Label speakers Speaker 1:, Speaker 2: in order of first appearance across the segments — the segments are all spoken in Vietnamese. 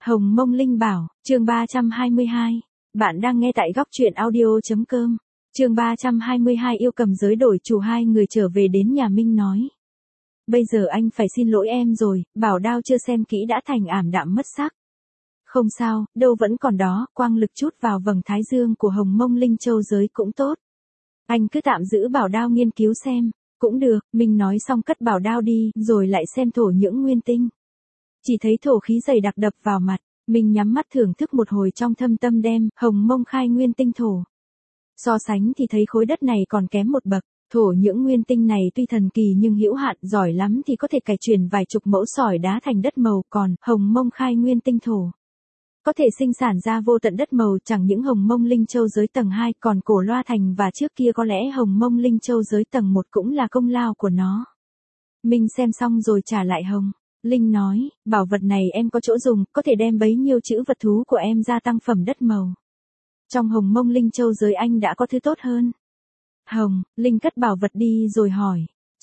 Speaker 1: Hồng Mông Linh bảo, chương 322. Bạn đang nghe tại góc truyện audio.com. Chương 322 yêu cầm giới đổi chủ, hai người trở về đến nhà Minh nói. Bây giờ anh phải xin lỗi em rồi, bảo đao chưa xem kỹ đã thành ảm đạm mất sắc. Không sao, đâu vẫn còn đó, quang lực chút vào vầng thái dương của Hồng Mông Linh châu giới cũng tốt. Anh cứ tạm giữ bảo đao nghiên cứu xem, cũng được, Minh nói xong cất bảo đao đi, rồi lại xem thổ nhưỡng nguyên tinh. Chỉ thấy thổ khí dày đặc đập vào mặt, mình nhắm mắt thưởng thức một hồi trong thâm tâm đem Hồng Mông khai nguyên tinh thổ. So sánh thì thấy khối đất này còn kém một bậc, thổ nhưỡng nguyên tinh này tuy thần kỳ nhưng hữu hạn, giỏi lắm thì có thể cải chuyển vài chục mẫu sỏi đá thành đất màu, còn Hồng Mông khai nguyên tinh thổ có thể sinh sản ra vô tận đất màu, chẳng những Hồng Mông Linh Châu giới tầng 2, còn Cổ Loa Thành và trước kia có lẽ Hồng Mông Linh Châu giới tầng 1 cũng là công lao của nó. Mình xem xong rồi trả lại Hồng Linh nói, bảo vật này em có chỗ dùng, có thể đem bấy nhiêu chữ vật thú của em gia tăng phẩm đất màu. Trong Hồng Mông Linh Châu giới anh đã có thứ tốt hơn. Hồng Linh cất bảo vật đi rồi hỏi,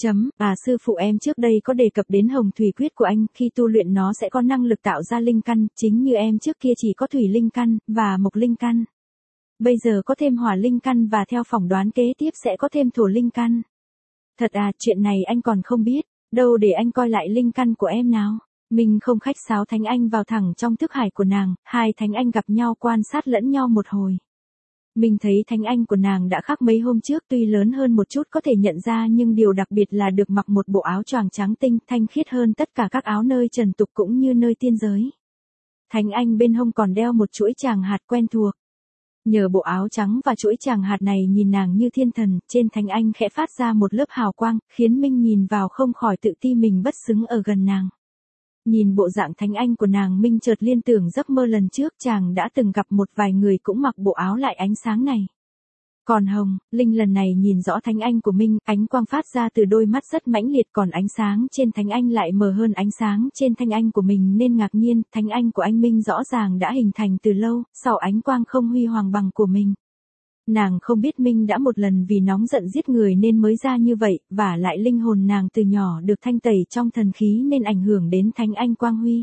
Speaker 1: sư phụ em trước đây có đề cập đến Hồng Thủy Quyết của anh, khi tu luyện nó sẽ có năng lực tạo ra linh căn, chính như em trước kia chỉ có thủy linh căn và mộc linh căn. Bây giờ có thêm hỏa linh căn và theo phỏng đoán kế tiếp sẽ có thêm thổ linh căn. Thật à, chuyện này anh còn không biết. Đâu để anh coi lại linh căn của em nào. Mình không khách sáo Thánh Anh vào thẳng trong thức hải của nàng, hai Thánh Anh gặp nhau quan sát lẫn nhau một hồi. Mình thấy Thánh Anh của nàng đã khác mấy hôm trước, tuy lớn hơn một chút có thể nhận ra, nhưng điều đặc biệt là được mặc một bộ áo choàng trắng tinh, thanh khiết hơn tất cả các áo nơi trần tục cũng như nơi tiên giới. Thánh Anh bên hông còn đeo một chuỗi tràng hạt quen thuộc. Nhờ bộ áo trắng và chuỗi tràng hạt này nhìn nàng như thiên thần, trên Thánh Anh khẽ phát ra một lớp hào quang, khiến Minh nhìn vào không khỏi tự ti mình bất xứng ở gần nàng. Nhìn bộ dạng Thánh Anh của nàng, Minh chợt liên tưởng giấc mơ lần trước chàng đã từng gặp một vài người cũng mặc bộ áo lại ánh sáng này. Còn Hồng Linh lần này nhìn rõ Thánh Anh của Minh, ánh quang phát ra từ đôi mắt rất mãnh liệt, còn ánh sáng trên Thánh Anh lại mờ hơn ánh sáng trên Thánh Anh của mình nên ngạc nhiên, Thánh Anh của anh Minh rõ ràng đã hình thành từ lâu, sau ánh quang không huy hoàng bằng của mình. Nàng không biết Minh đã một lần vì nóng giận giết người nên mới ra như vậy, và lại linh hồn nàng từ nhỏ được thanh tẩy trong thần khí nên ảnh hưởng đến Thánh Anh quang huy.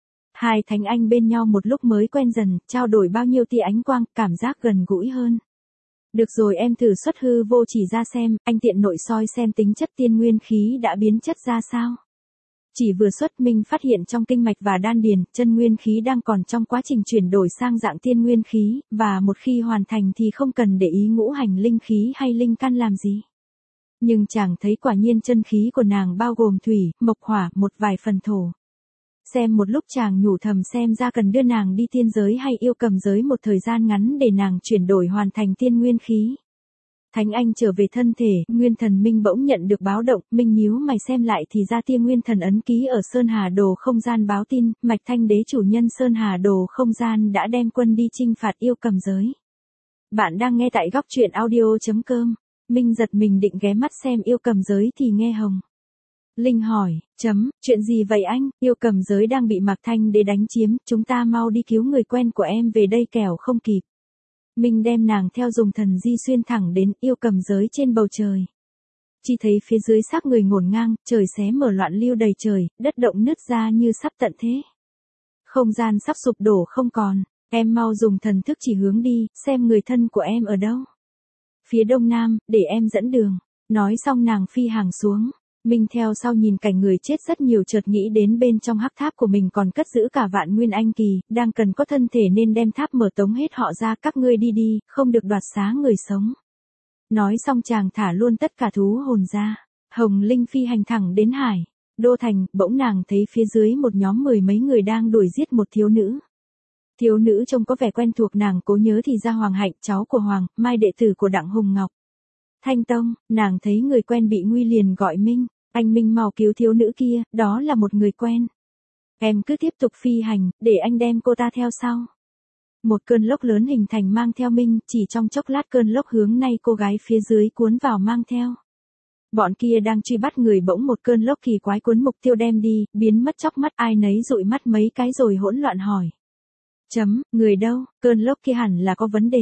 Speaker 1: Hai Thánh Anh bên nhau một lúc mới quen dần, trao đổi bao nhiêu tia ánh quang, cảm giác gần gũi hơn. Được rồi, em thử xuất hư vô chỉ ra xem, anh tiện nội soi xem tính chất tiên nguyên khí đã biến chất ra sao. Chỉ vừa xuất Minh phát hiện trong kinh mạch và đan điền, chân nguyên khí đang còn trong quá trình chuyển đổi sang dạng tiên nguyên khí, và một khi hoàn thành thì không cần để ý ngũ hành linh khí hay linh căn làm gì. Nhưng chàng thấy quả nhiên chân khí của nàng bao gồm thủy, mộc hỏa, một vài phần thổ. Xem một lúc chàng nhủ thầm xem ra cần đưa nàng đi tiên giới hay yêu cầm giới một thời gian ngắn để nàng chuyển đổi hoàn thành tiên nguyên khí. Thánh Anh trở về thân thể, Nguyên Thần Minh bỗng nhận được báo động, Minh nhíu mày xem lại thì ra tia Nguyên Thần ấn ký ở Sơn Hà Đồ không gian báo tin, Mạch Thanh Đế chủ nhân Sơn Hà Đồ không gian đã đem quân đi chinh phạt yêu cầm giới. Bạn đang nghe tại góc truyện audio.com. Minh giật mình định ghé mắt xem yêu cầm giới thì nghe Hồng Linh hỏi, chuyện gì vậy anh, yêu cầm giới đang bị Mạc Thanh Đế đánh chiếm, chúng ta mau đi cứu người quen của em về đây kẻo không kịp. Minh đem nàng theo dùng thần di xuyên thẳng đến yêu cầm giới trên bầu trời. Chỉ thấy phía dưới xác người ngổn ngang, trời xé mở loạn lưu đầy trời, đất động nứt ra như sắp tận thế. Không gian sắp sụp đổ không còn, em mau dùng thần thức chỉ hướng đi, xem người thân của em ở đâu. Phía đông nam, để em dẫn đường. Nói xong nàng phi hàng xuống. Minh theo sau nhìn cảnh người chết rất nhiều, chợt nghĩ đến bên trong hắc tháp của mình còn cất giữ cả vạn nguyên anh kỳ, đang cần có thân thể nên đem tháp mở tống hết họ ra, các ngươi đi đi, không được đoạt xá người sống. Nói xong chàng thả luôn tất cả thú hồn ra. Hồng Linh phi hành thẳng đến Hải Đô Thành, bỗng nàng thấy phía dưới một nhóm mười mấy người đang đuổi giết một thiếu nữ. Thiếu nữ trông có vẻ quen thuộc, nàng cố nhớ thì ra Hoàng Hạnh, cháu của Hoàng Mai, đệ tử của Đặng Hùng Ngọc Thanh Tông. Nàng thấy người quen bị nguy liền gọi Minh, anh Minh mau cứu thiếu nữ kia, đó là một người quen. Em cứ tiếp tục phi hành, để anh đem cô ta theo sau. Một cơn lốc lớn hình thành mang theo Minh, chỉ trong chốc lát cơn lốc hướng nay cô gái phía dưới cuốn vào mang theo. Bọn kia đang truy bắt người, bỗng một cơn lốc kỳ quái cuốn mục tiêu đem đi, biến mất chóc mắt, ai nấy dụi mắt mấy cái rồi hỗn loạn hỏi. Người đâu, cơn lốc kia hẳn là có vấn đề.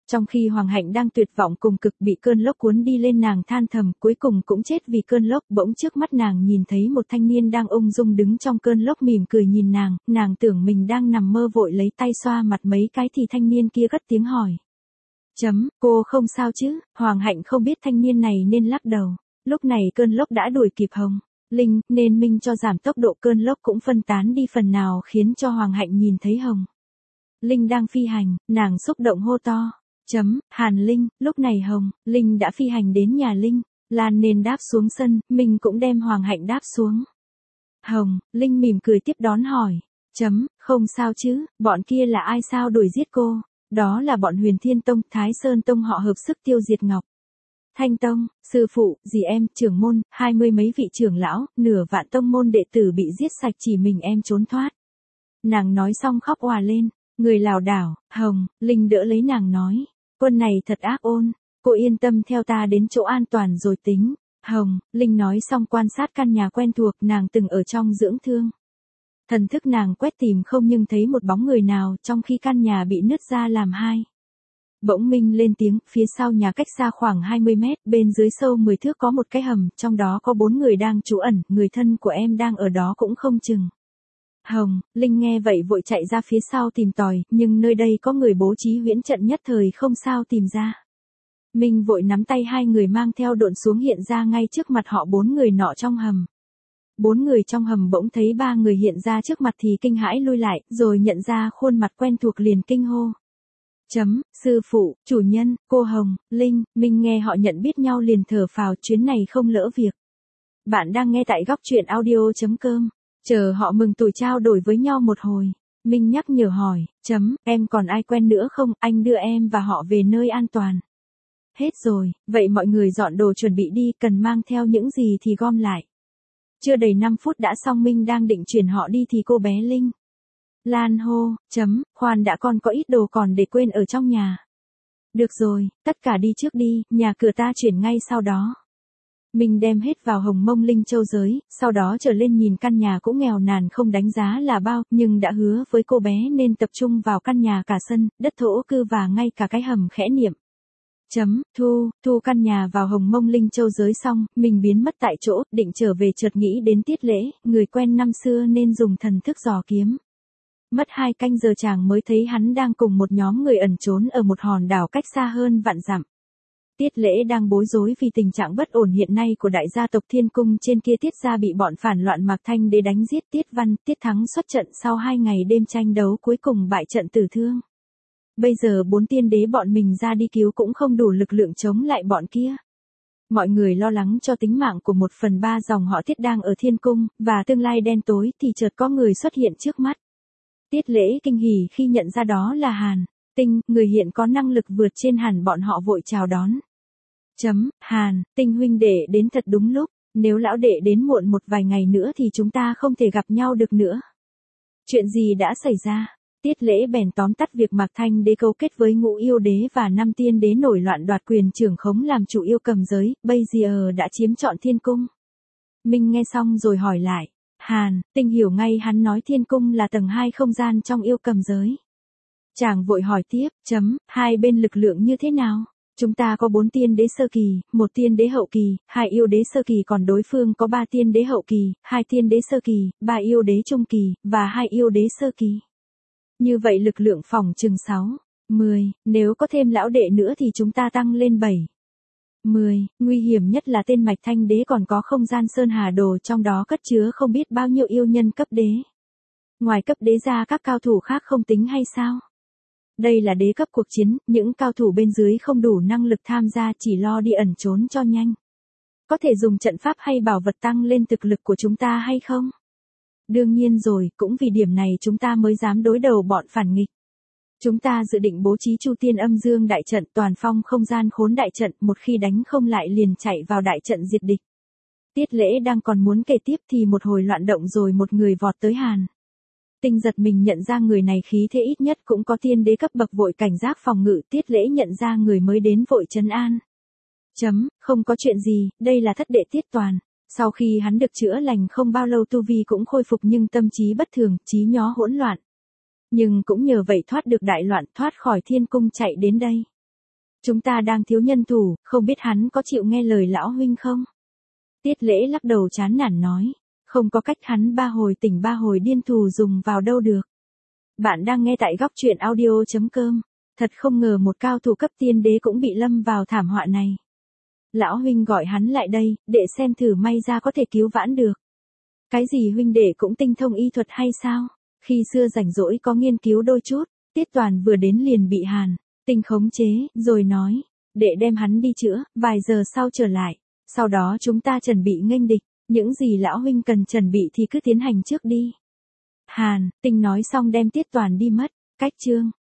Speaker 1: Trong khi Hoàng Hạnh đang tuyệt vọng cùng cực bị cơn lốc cuốn đi lên, nàng than thầm cuối cùng cũng chết vì cơn lốc. Bỗng trước mắt nàng nhìn thấy một thanh niên đang ung dung đứng trong cơn lốc mỉm cười nhìn nàng tưởng mình đang nằm mơ, vội lấy tay xoa mặt mấy cái thì thanh niên kia cất tiếng hỏi. Cô không sao chứ? Hoàng Hạnh không biết thanh niên này nên lắc đầu. Lúc này cơn lốc đã đuổi kịp Hồng Linh, nên Minh cho giảm tốc độ cơn lốc cũng phân tán đi phần nào, khiến cho Hoàng Hạnh nhìn thấy Hồng Linh đang phi hành, nàng xúc động hô to. Hàn Linh, lúc này Hồng Linh đã phi hành đến nhà Linh Lan nên đáp xuống sân, Minh cũng đem Hoàng Hạnh đáp xuống. Hồng Linh mỉm cười tiếp đón hỏi. Không sao chứ, bọn kia là ai sao đuổi giết cô? Đó là bọn Huyền Thiên Tông, Thái Sơn Tông, họ hợp sức tiêu diệt Ngọc Thanh Tông, sư phụ, dì em, trưởng môn, 20 mấy vị trưởng lão, nửa vạn tông môn đệ tử bị giết sạch, chỉ mình em trốn thoát. Nàng nói xong khóc òa lên, người lảo đảo. Hồng Linh đỡ lấy nàng nói, quân này thật ác ôn, cô yên tâm theo ta đến chỗ an toàn rồi tính. Hồng Linh nói xong quan sát căn nhà quen thuộc nàng từng ở trong dưỡng thương. Thần thức nàng quét tìm không nhưng thấy một bóng người nào, trong khi căn nhà bị nứt ra làm hai. Bỗng Minh lên tiếng, phía sau nhà cách xa khoảng 20 mét, bên dưới sâu 10 thước có một cái hầm, trong đó có 4 người đang trú ẩn, người thân của em đang ở đó cũng không chừng. Hồng Linh nghe vậy vội chạy ra phía sau tìm tòi, nhưng nơi đây có người bố trí huyễn trận, nhất thời không sao tìm ra. Minh vội nắm tay hai người mang theo độn xuống, hiện ra ngay trước mặt họ 4 người nọ trong hầm. 4 người trong hầm bỗng thấy 3 người hiện ra trước mặt thì kinh hãi lui lại, rồi nhận ra khuôn mặt quen thuộc liền kinh hô. Sư phụ, chủ nhân, cô Hồng Linh. Minh nghe họ nhận biết nhau liền thở phào, chuyến này không lỡ việc. Bạn đang nghe tại góc truyện audio.com. Chờ họ mừng tuổi trao đổi với nhau một hồi, Minh nhắc nhở hỏi. Em còn ai quen nữa không, anh đưa em và họ về nơi an toàn. Hết rồi, vậy mọi người dọn đồ chuẩn bị đi, cần mang theo những gì thì gom lại. Chưa đầy 5 phút đã xong, Minh đang định chuyển họ đi thì cô bé Linh Lan hô. Khoan đã, con có ít đồ còn để quên ở trong nhà. Được rồi, tất cả đi trước đi, nhà cửa ta chuyển ngay sau đó. Mình đem hết vào hồng mông linh châu giới, sau đó trở lên nhìn căn nhà cũng nghèo nàn không đánh giá là bao, nhưng đã hứa với cô bé nên tập trung vào căn nhà cả sân, đất thổ cư và ngay cả cái hầm, khẽ niệm. Thu căn nhà vào hồng mông linh châu giới xong, mình biến mất tại chỗ, định trở về chợt nghĩ đến Tiết Lễ, người quen năm xưa nên dùng thần thức dò kiếm. Mất 2 canh giờ chàng mới thấy hắn đang cùng một nhóm người ẩn trốn ở một hòn đảo cách xa hơn vạn dặm. Tiết Lễ đang bối rối vì tình trạng bất ổn hiện nay của đại gia tộc Thiên Cung trên kia. Tiết gia bị bọn phản loạn Mạc Thanh Đế đánh giết, Tiết Văn, Tiết Thắng xuất trận sau 2 ngày đêm tranh đấu cuối cùng bại trận tử thương. Bây giờ 4 tiên đế bọn mình ra đi cứu cũng không đủ lực lượng chống lại bọn kia. Mọi người lo lắng cho tính mạng của 1/3 dòng họ Tiết đang ở Thiên Cung, và tương lai đen tối thì chợt có người xuất hiện trước mắt. Tiết Lễ kinh hỉ khi nhận ra đó là Hàn Tinh, người hiện có năng lực vượt trên hẳn bọn họ, vội chào đón. Hàn Tinh huynh đệ đến thật đúng lúc, nếu lão đệ đến muộn một vài ngày nữa thì chúng ta không thể gặp nhau được nữa. Chuyện gì đã xảy ra? Tiết Lễ bèn tóm tắt việc Mạc Thanh Đế câu kết với Ngũ Yêu Đế và 5 tiên đế nổi loạn đoạt quyền trưởng khống làm chủ yêu cầm giới, bây giờ đã chiếm trọn Thiên Cung. Minh nghe xong rồi hỏi lại. Hàn Tinh hiểu ngay, hắn nói Thiên Cung là tầng 2 không gian trong yêu cầm giới. Chàng vội hỏi tiếp. Hai bên lực lượng như thế nào? Chúng ta có 4 tiên đế sơ kỳ, 1 tiên đế hậu kỳ, 2 yêu đế sơ kỳ, còn đối phương có 3 tiên đế hậu kỳ, 2 tiên đế sơ kỳ, 3 yêu đế trung kỳ, và 2 yêu đế sơ kỳ. Như vậy lực lượng phòng chừng 6, 10, nếu có thêm lão đệ nữa thì chúng ta tăng lên 7, 10, nguy hiểm nhất là tên Mạch Thanh Đế còn có không gian sơn hà đồ, trong đó cất chứa không biết bao nhiêu yêu nhân cấp đế. Ngoài cấp đế ra các cao thủ khác không tính hay sao? Đây là đế cấp cuộc chiến, những cao thủ bên dưới không đủ năng lực tham gia, chỉ lo đi ẩn trốn cho nhanh. Có thể dùng trận pháp hay bảo vật tăng lên thực lực của chúng ta hay không? Đương nhiên rồi, cũng vì điểm này chúng ta mới dám đối đầu bọn phản nghịch. Chúng ta dự định bố trí Chu Tiên Âm Dương đại trận, toàn phong không gian khốn đại trận, một khi đánh không lại liền chạy vào đại trận diệt địch. Tiết Lễ đang còn muốn kể tiếp thì một hồi loạn động rồi một người vọt tới Hàn Tinh, giật mình nhận ra người này khí thế ít nhất cũng có tiên đế cấp bậc, vội cảnh giác phòng ngự. Tiết Lễ nhận ra người mới đến vội trấn an. Không có chuyện gì, đây là thất đệ Tiết Toàn. Sau khi hắn được chữa lành không bao lâu tu vi cũng khôi phục, nhưng tâm trí bất thường, trí nhó hỗn loạn. Nhưng cũng nhờ vậy thoát được đại loạn, thoát khỏi Thiên Cung chạy đến đây. Chúng ta đang thiếu nhân thủ, không biết hắn có chịu nghe lời lão huynh không? Tiết Lễ lắc đầu chán nản nói. Không có cách, hắn ba hồi tỉnh ba hồi điên, thù dùng vào đâu được. Bạn đang nghe tại góc truyện audio.com. Thật không ngờ một cao thủ cấp tiên đế cũng bị lâm vào thảm họa này. Lão huynh gọi hắn lại đây, để xem thử may ra có thể cứu vãn được. Cái gì huynh đệ cũng tinh thông y thuật hay sao? Khi xưa rảnh rỗi có nghiên cứu đôi chút, Tiết Toàn vừa đến liền bị Hàn Tinh khống chế, rồi nói, để đem hắn đi chữa, vài giờ sau trở lại. Sau đó chúng ta chuẩn bị nghênh địch, những gì lão huynh cần chuẩn bị thì cứ tiến hành trước đi. Hàn Tinh nói xong đem Tiết Toàn đi mất. Cách chương